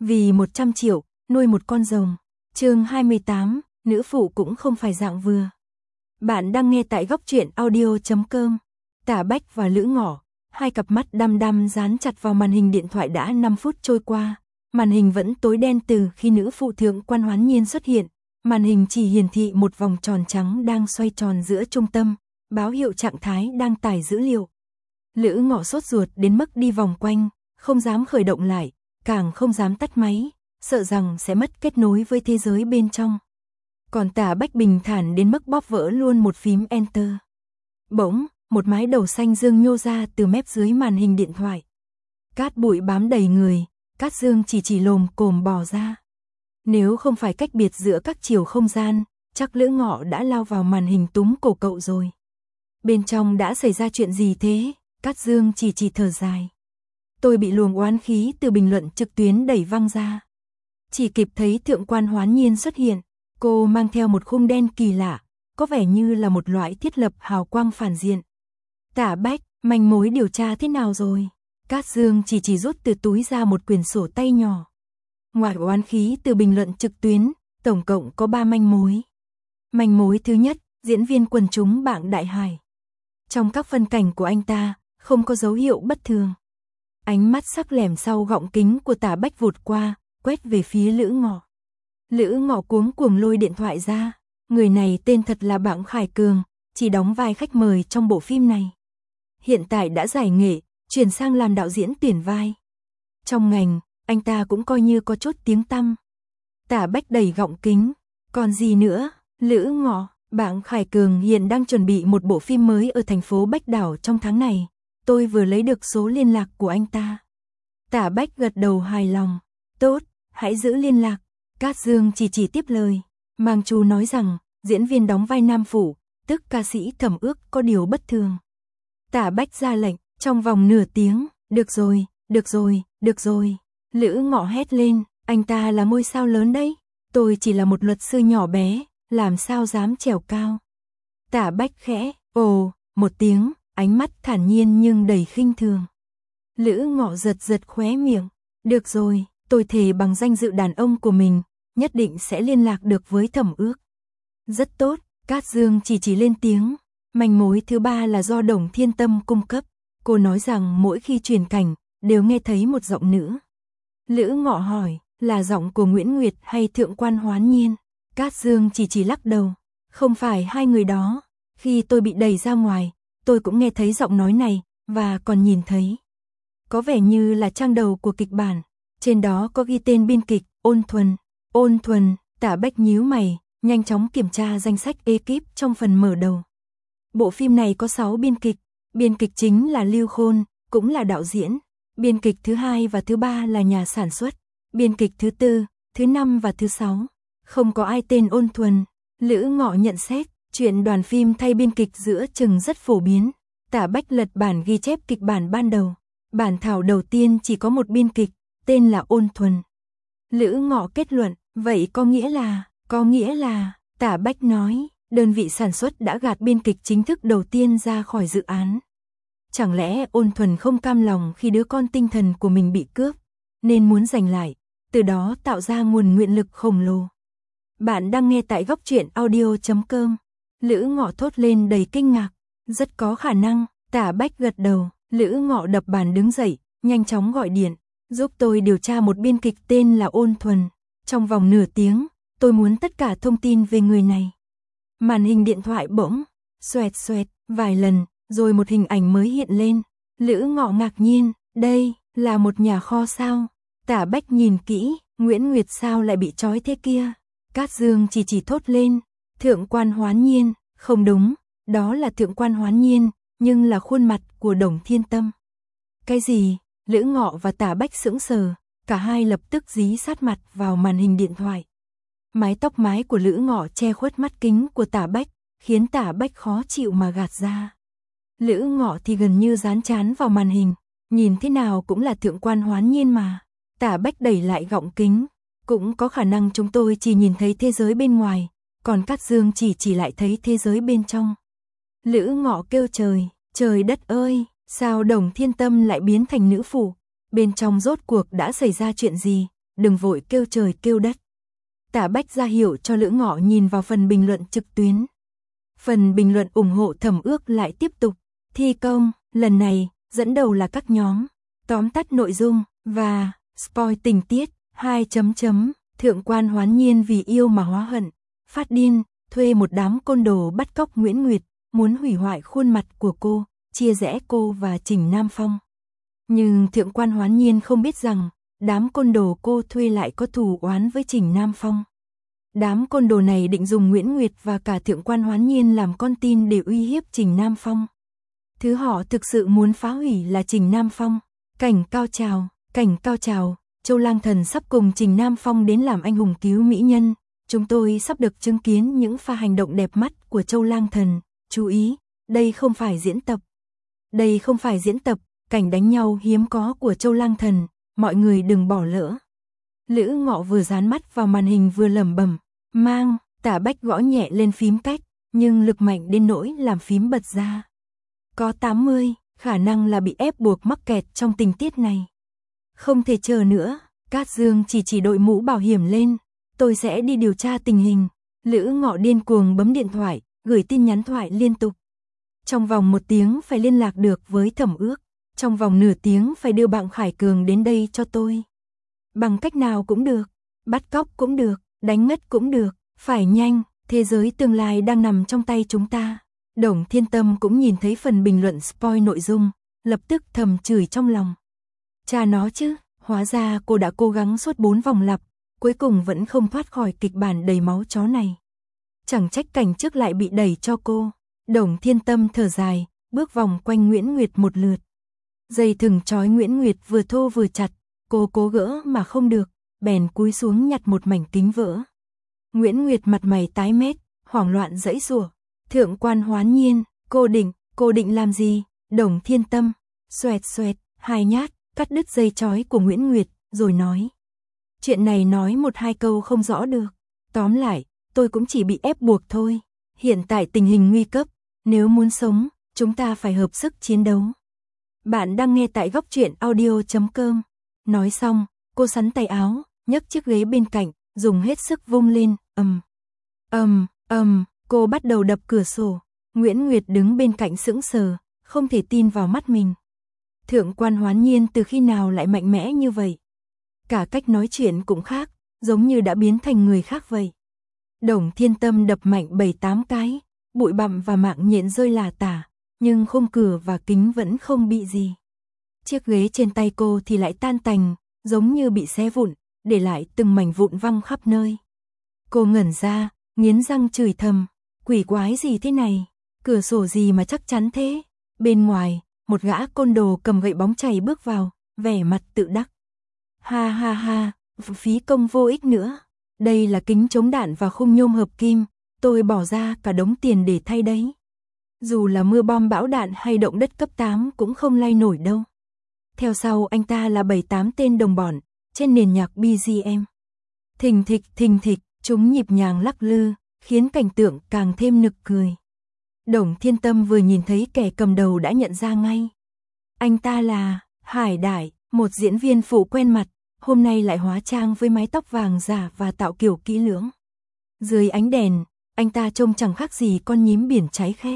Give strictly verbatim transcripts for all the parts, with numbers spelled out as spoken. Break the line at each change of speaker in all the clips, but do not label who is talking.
Vì một trăm triệu, nuôi một con rồng. Chương hai mươi tám, nữ phụ cũng không phải dạng vừa. Bạn đang nghe tại góc truyện audio chấm com. Tả Bách và Lữ Ngọ, hai cặp mắt đăm đăm dán chặt vào màn hình điện thoại đã năm phút trôi qua. Màn hình vẫn tối đen từ khi nữ phụ thượng quan Hoán Nhiên xuất hiện. Màn hình chỉ hiển thị một vòng tròn trắng đang xoay tròn giữa trung tâm, báo hiệu trạng thái đang tải dữ liệu. Lữ Ngọ sốt ruột đến mức đi vòng quanh, không dám khởi động lại, càng không dám tắt máy, sợ rằng sẽ mất kết nối với thế giới bên trong. Còn Tả Bách bình thản đến mức bóp vỡ luôn một phím Enter. Bỗng, một mái đầu xanh dương nhô ra từ mép dưới màn hình điện thoại. Cát bụi bám đầy người, Cát Dương chỉ chỉ lồm cồm bò ra. Nếu không phải cách biệt giữa các chiều không gian, chắc Lữ Ngọ đã lao vào màn hình túm cổ cậu rồi. Bên trong đã xảy ra chuyện gì thế? Cát Dương chỉ chỉ thở dài. Tôi bị luồng oán khí từ bình luận trực tuyến đẩy văng ra. Chỉ kịp thấy thượng quan Hoán Nhiên xuất hiện, cô mang theo một khung đen kỳ lạ, có vẻ như là một loại thiết lập hào quang phản diện. Tả Bách, manh mối điều tra thế nào rồi? Cát Dương chỉ chỉ rút từ túi ra một quyển sổ tay nhỏ. Ngoài oán khí từ bình luận trực tuyến, tổng cộng có ba manh mối. Manh mối thứ nhất, diễn viên quần chúng Bảng Đại Hải. Trong các phân cảnh của anh ta, không có dấu hiệu bất thường. Ánh mắt sắc lẻm sau gọng kính của Tả Bách vụt qua, quét về phía Lữ Ngọ. Lữ Ngọ cuống cuồng lôi điện thoại ra. Người này tên thật là Bảng Khải Cường, chỉ đóng vai khách mời trong bộ phim này. Hiện tại đã giải nghệ, chuyển sang làm đạo diễn tuyển vai. Trong ngành, anh ta cũng coi như có chút tiếng tăm. Tả Bách đẩy gọng kính. Còn gì nữa? Lữ Ngọ, Bảng Khải Cường hiện đang chuẩn bị một bộ phim mới ở thành phố Bách Đảo trong tháng này. Tôi vừa lấy được số liên lạc của anh ta. Tả Bách gật đầu hài lòng. Tốt, hãy giữ liên lạc. Cát Dương chỉ chỉ tiếp lời. Mang chú nói rằng, diễn viên đóng vai nam phụ, tức ca sĩ Thẩm Ước có điều bất thường. Tả Bách ra lệnh, trong vòng nửa tiếng, được rồi, được rồi, được rồi. Lữ Ngọ hét lên, anh ta là ngôi sao lớn đấy. Tôi chỉ là một luật sư nhỏ bé, làm sao dám trèo cao. Tả Bách khẽ, ồ, một tiếng, ánh mắt thản nhiên nhưng đầy khinh thường. Lữ Ngọ giật giật khóe miệng, được rồi, tôi thề bằng danh dự đàn ông của mình, nhất định sẽ liên lạc được với Thẩm Ước. Rất tốt, Cát Dương chỉ chỉ lên tiếng. Manh mối thứ ba là do Đồng Thiên Tâm cung cấp. Cô nói rằng mỗi khi truyền cảnh, đều nghe thấy một giọng nữ. Lữ Ngọ hỏi, là giọng của Nguyễn Nguyệt hay thượng quan Hoán Nhiên? Cát Dương chỉ chỉ lắc đầu. Không phải hai người đó. Khi tôi bị đẩy ra ngoài, tôi cũng nghe thấy giọng nói này, và còn nhìn thấy. Có vẻ như là trang đầu của kịch bản. Trên đó có ghi tên biên kịch, Ôn Thuần. Ôn Thuần, Tả Bách nhíu mày, nhanh chóng kiểm tra danh sách ekip trong phần mở đầu. Bộ phim này có sáu biên kịch. Biên kịch chính là Lưu Khôn, cũng là đạo diễn. Biên kịch thứ hai và thứ ba là nhà sản xuất. Biên kịch thứ tư, thứ năm và thứ sáu. Không có ai tên Ôn Thuần. Lữ Ngọ nhận xét, chuyện đoàn phim thay biên kịch giữa chừng rất phổ biến. Tả Bách lật bản ghi chép kịch bản ban đầu. Bản thảo đầu tiên chỉ có một biên kịch, tên là Ôn Thuần. Lữ Ngọ kết luận, vậy có nghĩa là, có nghĩa là, Tả Bách nói, đơn vị sản xuất đã gạt biên kịch chính thức đầu tiên ra khỏi dự án. Chẳng lẽ Ôn Thuần không cam lòng khi đứa con tinh thần của mình bị cướp, nên muốn giành lại, từ đó tạo ra nguồn nguyện lực khổng lồ. Bạn đang nghe tại góc truyện audio chấm com. Lữ Ngọ thốt lên đầy kinh ngạc. Rất có khả năng. Tả Bách gật đầu. Lữ Ngọ đập bàn đứng dậy, nhanh chóng gọi điện, giúp tôi điều tra một biên kịch tên là Ôn Thuần. Trong vòng nửa tiếng, tôi muốn tất cả thông tin về người này. Màn hình điện thoại bỗng xoẹt xoẹt vài lần, rồi một hình ảnh mới hiện lên. Lữ Ngọ ngạc nhiên, đây là một nhà kho sao? Tả Bách nhìn kỹ, Nguyễn Nguyệt sao lại bị trói thế kia? Cát Dương chỉ chỉ thốt lên, thượng quan Hoán Nhiên, không đúng, đó là thượng quan Hoán Nhiên, nhưng là khuôn mặt của Đồng Thiên Tâm. Cái gì? Lữ Ngọ và Tả Bách sững sờ, cả hai lập tức dí sát mặt vào màn hình điện thoại. Mái tóc mái của Lữ Ngọ che khuất mắt kính của Tả Bách, khiến Tả Bách khó chịu mà gạt ra. Lữ Ngọ thì gần như dán chán vào màn hình, nhìn thế nào cũng là thượng quan Hoán Nhiên mà. Tả Bách đẩy lại gọng kính, cũng có khả năng chúng tôi chỉ nhìn thấy thế giới bên ngoài, còn Cát Dương chỉ chỉ lại thấy thế giới bên trong. Lữ Ngọ kêu trời, trời đất ơi, sao Đồng Thiên Tâm lại biến thành nữ phụ? Bên trong rốt cuộc đã xảy ra chuyện gì? đừng vội kêu trời kêu đất. Tả Bách ra hiệu cho Lữ Ngọ nhìn vào phần bình luận trực tuyến. Phần bình luận ủng hộ Thẩm Ước lại tiếp tục thi công, lần này dẫn đầu là các nhóm tóm tắt nội dung và spoil tình tiết. Hai chấm chấm Thượng quan Hoán Nhiên vì yêu mà hóa hận, phát điên, thuê một đám côn đồ bắt cóc Nguyễn Nguyệt, muốn hủy hoại khuôn mặt của cô, chia rẽ cô và Trình Nam Phong. Nhưng Thượng quan Hoán Nhiên không biết rằng, đám côn đồ cô thuê lại có thù oán với Trình Nam Phong. Đám côn đồ này định dùng Nguyễn Nguyệt và cả Thượng quan Hoán Nhiên làm con tin để uy hiếp Trình Nam Phong. Thứ họ thực sự muốn phá hủy là Trình Nam Phong. Cảnh cao trào, cảnh cao trào, Châu Lang Thần sắp cùng Trình Nam Phong đến làm anh hùng cứu mỹ nhân. Chúng tôi sắp được chứng kiến những pha hành động đẹp mắt của Châu Lang Thần. Chú ý, đây không phải diễn tập. Đây không phải diễn tập, cảnh đánh nhau hiếm có của Châu Lang Thần, mọi người đừng bỏ lỡ. Lữ Ngọ vừa dán mắt vào màn hình vừa lẩm bẩm, mang, Tả Bách gõ nhẹ lên phím cách, nhưng lực mạnh đến nỗi làm phím bật ra. Có tám mươi, khả năng là bị ép buộc mắc kẹt trong tình tiết này. Không thể chờ nữa, Cát Dương chỉ chỉ đội mũ bảo hiểm lên, tôi sẽ đi điều tra tình hình. Lữ Ngọ điên cuồng bấm điện thoại, gửi tin nhắn thoại liên tục. Trong vòng một tiếng phải liên lạc được với Thẩm Ước, trong vòng nửa tiếng phải đưa bạn Khải Cường đến đây cho tôi. Bằng cách nào cũng được, bắt cóc cũng được, đánh ngất cũng được, phải nhanh, thế giới tương lai đang nằm trong tay chúng ta. Đồng Thiên Tâm cũng nhìn thấy phần bình luận spoil nội dung, lập tức thầm chửi trong lòng. Cha nó chứ, hóa ra cô đã cố gắng suốt bốn vòng lặp, cuối cùng vẫn không thoát khỏi kịch bản đầy máu chó này. Chẳng trách cảnh trước lại bị đẩy cho cô. Đồng Thiên Tâm thở dài, bước vòng quanh Nguyễn Nguyệt một lượt. Dây thừng trói Nguyễn Nguyệt vừa thô vừa chặt, cô cố gỡ mà không được, bèn cúi xuống nhặt một mảnh kính vỡ. Nguyễn Nguyệt mặt mày tái mét, hoảng loạn giãy giụa. Thượng quan Hoán Nhiên, cô định, cô định làm gì? Đồng Thiên Tâm, xoẹt xoẹt, hai nhát, cắt đứt dây trói của Nguyễn Nguyệt, rồi nói. Chuyện này nói một hai câu không rõ được. Tóm lại, tôi cũng chỉ bị ép buộc thôi. Hiện tại tình hình nguy cấp, nếu muốn sống, chúng ta phải hợp sức chiến đấu. Bạn đang nghe tại góc truyện audio chấm com. Nói xong, cô xắn tay áo, nhấc chiếc ghế bên cạnh, dùng hết sức vung lên, ầm, ầm, ầm, cô bắt đầu đập cửa sổ. Nguyễn Nguyệt đứng bên cạnh sững sờ, không thể tin vào mắt mình. Thượng quan Hoán Nhiên từ khi nào lại mạnh mẽ như vậy? Cả cách nói chuyện cũng khác, giống như đã biến thành người khác vậy. Đồng Thiên Tâm đập mạnh bảy tám cái, bụi bặm và mạng nhện rơi lả tả, nhưng khung cửa và kính vẫn không bị gì. Chiếc ghế trên tay cô thì lại tan tành, giống như bị xé vụn, để lại từng mảnh vụn văng khắp nơi. Cô ngẩn ra, nghiến răng chửi thầm, quỷ quái gì thế này, cửa sổ gì mà chắc chắn thế. Bên ngoài, một gã côn đồ cầm gậy bóng chày bước vào, vẻ mặt tự đắc. Ha ha ha, phí công vô ích nữa. Đây là kính chống đạn và khung nhôm hợp kim, tôi bỏ ra cả đống tiền để thay đấy. Dù là mưa bom bão đạn hay động đất cấp tám cũng không lay nổi đâu. Theo sau anh ta là bảy tám tên đồng bọn, trên nền nhạc bê giê em. Thình thịch thình thịch, chúng nhịp nhàng lắc lư, khiến cảnh tượng càng thêm nực cười. Đồng Thiên Tâm vừa nhìn thấy kẻ cầm đầu đã nhận ra ngay. Anh ta là Hải Đại, một diễn viên phụ quen mặt, hôm nay lại hóa trang với mái tóc vàng giả và tạo kiểu kỹ lưỡng. Dưới ánh đèn, anh ta trông chẳng khác gì con nhím biển cháy khét.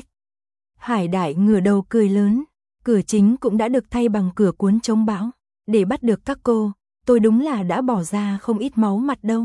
Hải Đại ngửa đầu cười lớn, cửa chính cũng đã được thay bằng cửa cuốn chống bão. Để bắt được các cô, tôi đúng là đã bỏ ra không ít máu mặt đâu.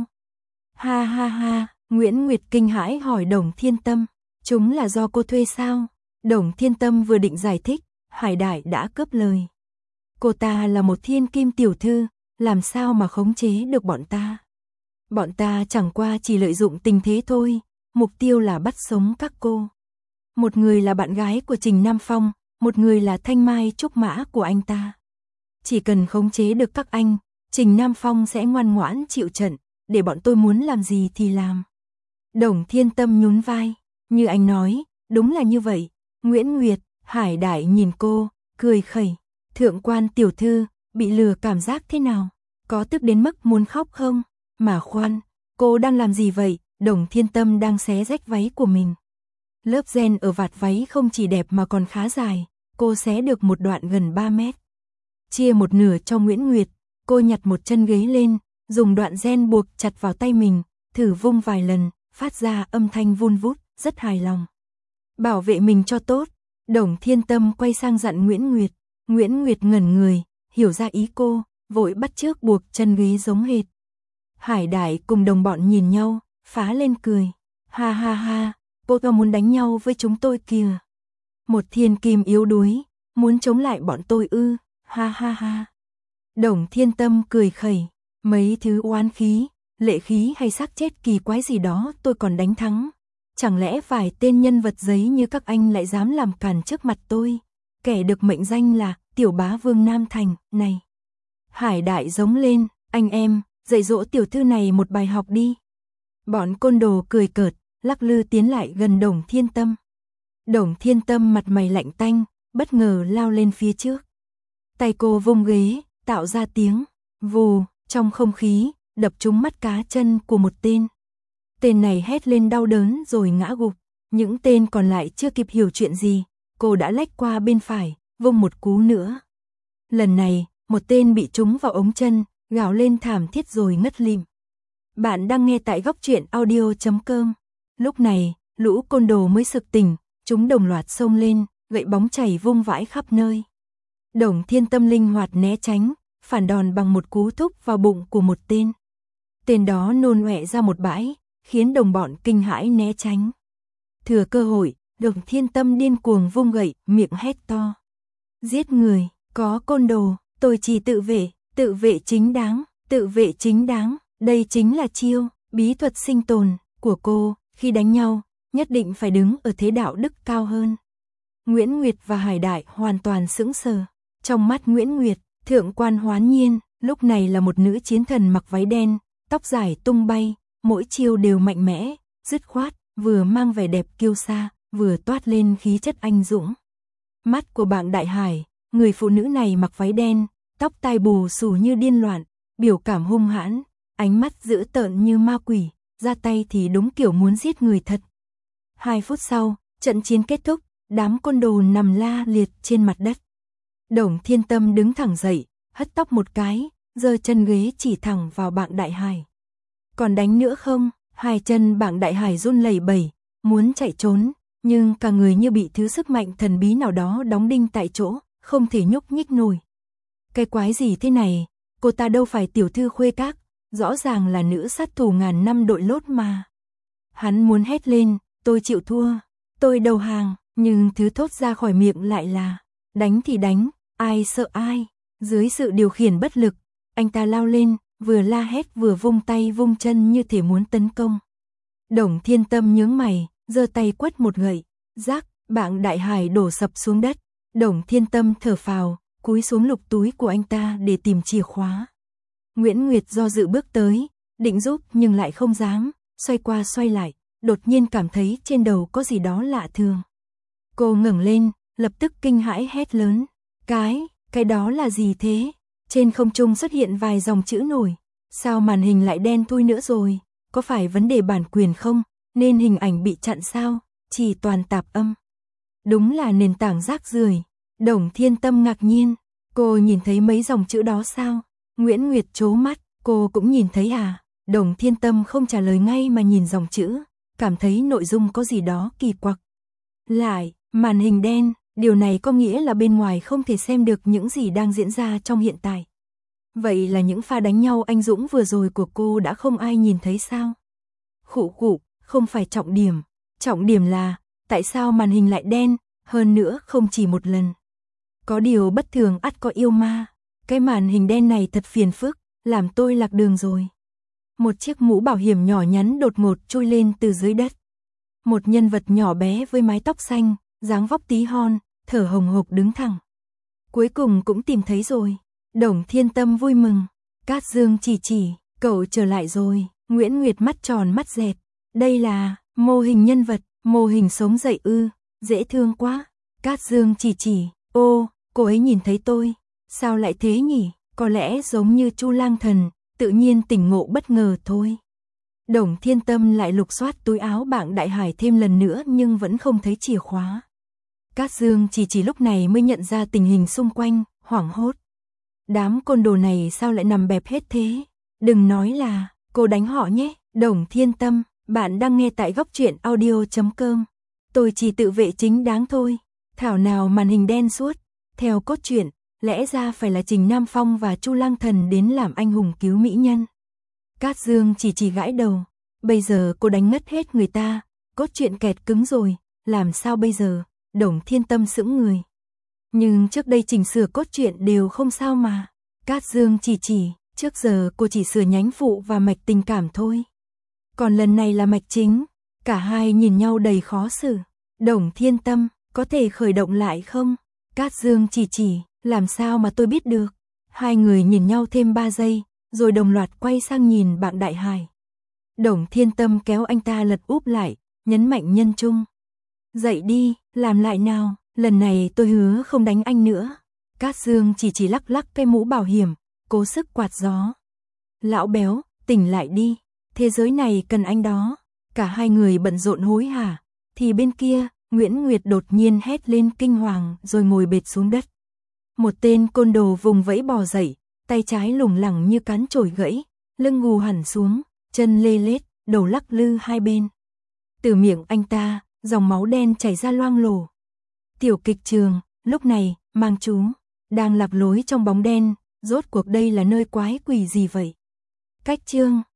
Ha ha ha, Nguyễn Nguyệt kinh hãi hỏi Đồng Thiên Tâm, chúng là do cô thuê sao? Đồng Thiên Tâm vừa định giải thích, Hải Đại đã cướp lời. Cô ta là một thiên kim tiểu thư, làm sao mà khống chế được bọn ta? Bọn ta chẳng qua chỉ lợi dụng tình thế thôi, mục tiêu là bắt sống các cô. Một người là bạn gái của Trình Nam Phong, một người là thanh mai trúc mã của anh ta. Chỉ cần khống chế được các anh, Trình Nam Phong sẽ ngoan ngoãn chịu trận, để bọn tôi muốn làm gì thì làm. Đồng Thiên Tâm nhún vai, như anh nói, đúng là như vậy. Nguyễn Nguyệt, Hải Đại nhìn cô, cười khẩy. Thượng quan tiểu thư, bị lừa cảm giác thế nào? Có tức đến mức muốn khóc không? Mà khoan, cô đang làm gì vậy? Đồng Thiên Tâm đang xé rách váy của mình. Lớp ren ở vạt váy không chỉ đẹp mà còn khá dài, cô xé được một đoạn gần ba mét. Chia một nửa cho Nguyễn Nguyệt, cô nhặt một chân ghế lên, dùng đoạn gen buộc chặt vào tay mình, thử vung vài lần, phát ra âm thanh vun vút, rất hài lòng. Bảo vệ mình cho tốt. Đồng Thiên Tâm quay sang dặn Nguyễn Nguyệt. Nguyễn Nguyệt ngẩn người, hiểu ra ý cô, vội bắt chước buộc chân ghế giống hệt. Hải Đại cùng đồng bọn nhìn nhau, phá lên cười. Ha ha ha, cô ta muốn đánh nhau với chúng tôi kìa. Một thiên kim yếu đuối, muốn chống lại bọn tôi ư, ha ha ha. Đồng Thiên Tâm cười khẩy, mấy thứ oán khí, lệ khí hay xác chết kỳ quái gì đó tôi còn đánh thắng. Chẳng lẽ vài tên nhân vật giấy như các anh lại dám làm càn trước mặt tôi, kẻ được mệnh danh là tiểu bá vương Nam Thành, này. Hải Đại giống lên, anh em, dạy dỗ tiểu thư này một bài học đi. Bọn côn đồ cười cợt, lắc lư tiến lại gần Đồng Thiên Tâm. Đồng Thiên Tâm mặt mày lạnh tanh, bất ngờ lao lên phía trước. Tay cô vung ghế, tạo ra tiếng vù trong không khí, đập trúng mắt cá chân của một tên. Tên này hét lên đau đớn rồi ngã gục. Những tên còn lại chưa kịp hiểu chuyện gì, cô đã lách qua bên phải, vung một cú nữa. Lần này, một tên bị trúng vào ống chân, gào lên thảm thiết rồi ngất lịm. Bạn đang nghe tại góc truyện audio chấm com. Lúc này, lũ côn đồ mới sực tỉnh, chúng đồng loạt xông lên, gậy bóng chảy vung vãi khắp nơi. Đồng Thiên Tâm linh hoạt né tránh, phản đòn bằng một cú thúc vào bụng của một tên. Tên đó nôn ọe ra một bãi, khiến đồng bọn kinh hãi né tránh. Thừa cơ hội, Đồng Thiên Tâm điên cuồng vung gậy, miệng hét to. Giết người, có côn đồ, tôi chỉ tự vệ, tự vệ chính đáng, tự vệ chính đáng, đây chính là chiêu, bí thuật sinh tồn của cô, khi đánh nhau, nhất định phải đứng ở thế đạo đức cao hơn. Nguyễn Nguyệt và Hải Đại hoàn toàn sững sờ. Trong mắt Nguyễn Nguyệt, thượng quan Hoán Nhiên, lúc này là một nữ chiến thần mặc váy đen, tóc dài tung bay, mỗi chiêu đều mạnh mẽ, dứt khoát, vừa mang vẻ đẹp kiêu sa, vừa toát lên khí chất anh dũng. Mắt của bạn Đại Hải, người phụ nữ này mặc váy đen, tóc tai bù xù như điên loạn, biểu cảm hung hãn, ánh mắt dữ tợn như ma quỷ, ra tay thì đúng kiểu muốn giết người thật. Hai phút sau, trận chiến kết thúc, đám côn đồ nằm la liệt trên mặt đất. Đồng Thiên Tâm đứng thẳng dậy, hất tóc một cái, giơ chân ghế chỉ thẳng vào bạn Đại Hải. Còn đánh nữa không? Hai chân bạn Đại Hải run lẩy bẩy, muốn chạy trốn, nhưng cả người như bị thứ sức mạnh thần bí nào đó đóng đinh tại chỗ, không thể nhúc nhích nổi. Cái quái gì thế này, cô ta đâu phải tiểu thư khuê các, rõ ràng là nữ sát thủ ngàn năm đội lốt mà. Hắn muốn hét lên, tôi chịu thua, tôi đầu hàng, nhưng thứ thốt ra khỏi miệng lại là, đánh thì đánh, ai sợ ai. Dưới sự điều khiển bất lực, anh ta lao lên, vừa la hét vừa vung tay vung chân như thể muốn tấn công. Đồng Thiên Tâm nhướng mày, giơ tay quất một gậy, rác, bạn Đại Hải đổ sập xuống đất. Đồng Thiên Tâm thở phào, cúi xuống lục túi của anh ta để tìm chìa khóa. Nguyễn Nguyệt do dự bước tới, định giúp nhưng lại không dám, xoay qua xoay lại, đột nhiên cảm thấy trên đầu có gì đó lạ thường. Cô ngẩng lên, lập tức kinh hãi hét lớn, cái, cái đó là gì thế? Trên không trung xuất hiện vài dòng chữ nổi, sao màn hình lại đen thui nữa rồi, có phải vấn đề bản quyền không, nên hình ảnh bị chặn sao, chỉ toàn tạp âm. Đúng là nền tảng rác rưởi. Đồng Thiên Tâm ngạc nhiên, cô nhìn thấy mấy dòng chữ đó sao? Nguyễn Nguyệt trố mắt, cô cũng nhìn thấy à? Đồng Thiên Tâm không trả lời ngay mà nhìn dòng chữ, cảm thấy nội dung có gì đó kỳ quặc. Lại, màn hình đen, điều này có nghĩa là bên ngoài không thể xem được những gì đang diễn ra trong hiện tại. Vậy là những pha đánh nhau anh dũng vừa rồi của cô đã không ai nhìn thấy sao? Khụ khụ, không phải trọng điểm, trọng điểm là, tại sao màn hình lại đen, hơn nữa không chỉ một lần. Có điều bất thường ắt có yêu ma, cái màn hình đen này thật phiền phức, làm tôi lạc đường rồi. Một chiếc mũ bảo hiểm nhỏ nhắn đột ngột trôi lên từ dưới đất. Một nhân vật nhỏ bé với mái tóc xanh, dáng vóc tí hon, thở hồng hộc đứng thẳng. Cuối cùng cũng tìm thấy rồi. Đồng Thiên Tâm vui mừng. Cát Dương chỉ chỉ, cậu trở lại rồi. Nguyễn Nguyệt mắt tròn mắt dẹt. Đây là mô hình nhân vật, mô hình sống dậy ư, dễ thương quá. Cát Dương chỉ chỉ, ô, cô ấy nhìn thấy tôi. Sao lại thế nhỉ? Có lẽ giống như Chu Lang Thần, tự nhiên tỉnh ngộ bất ngờ thôi. Đồng Thiên Tâm lại lục soát túi áo bạn Đại Hải thêm lần nữa nhưng vẫn không thấy chìa khóa. Cát Dương chỉ chỉ lúc này mới nhận ra tình hình xung quanh, hoảng hốt. Đám côn đồ này sao lại nằm bẹp hết thế? Đừng nói là, cô đánh họ nhé. Đồng Thiên Tâm, bạn đang nghe tại góc truyện audio chấm com. Tôi chỉ tự vệ chính đáng thôi. Thảo nào màn hình đen suốt. Theo cốt truyện, lẽ ra phải là Trình Nam Phong và Chu Lang Thần đến làm anh hùng cứu mỹ nhân. Cát Dương chỉ chỉ gãi đầu. Bây giờ cô đánh ngất hết người ta. Cốt truyện kẹt cứng rồi. Làm sao bây giờ? Đồng Thiên Tâm sững người. Nhưng trước đây chỉnh sửa cốt truyện đều không sao mà. Cát Dương chỉ chỉ. Trước giờ cô chỉ sửa nhánh phụ và mạch tình cảm thôi. Còn lần này là mạch chính. Cả hai nhìn nhau đầy khó xử. Đồng Thiên Tâm, có thể khởi động lại không? Cát Dương chỉ chỉ, làm sao mà tôi biết được? Hai người nhìn nhau thêm ba giây, rồi đồng loạt quay sang nhìn bạn Đại Hải. Đồng Thiên Tâm kéo anh ta lật úp lại, nhấn mạnh nhân trung. Dậy đi, làm lại nào, lần này tôi hứa không đánh anh nữa. Cát Dương chỉ chỉ lắc lắc cái mũ bảo hiểm, cố sức quạt gió. Lão béo, tỉnh lại đi, thế giới này cần anh đó. Cả hai người bận rộn hối hả, thì bên kia, Nguyễn Nguyệt đột nhiên hét lên kinh hoàng rồi ngồi bệt xuống đất. Một tên côn đồ vùng vẫy bò dậy, tay trái lủng lẳng như cán chổi gãy, lưng gù hẳn xuống, chân lê lết, đầu lắc lư hai bên. Từ miệng anh ta, dòng máu đen chảy ra loang lổ. Tiểu kịch trường, lúc này, Mang Chú đang lạc lối trong bóng đen, rốt cuộc đây là nơi quái quỷ gì vậy? Cách chương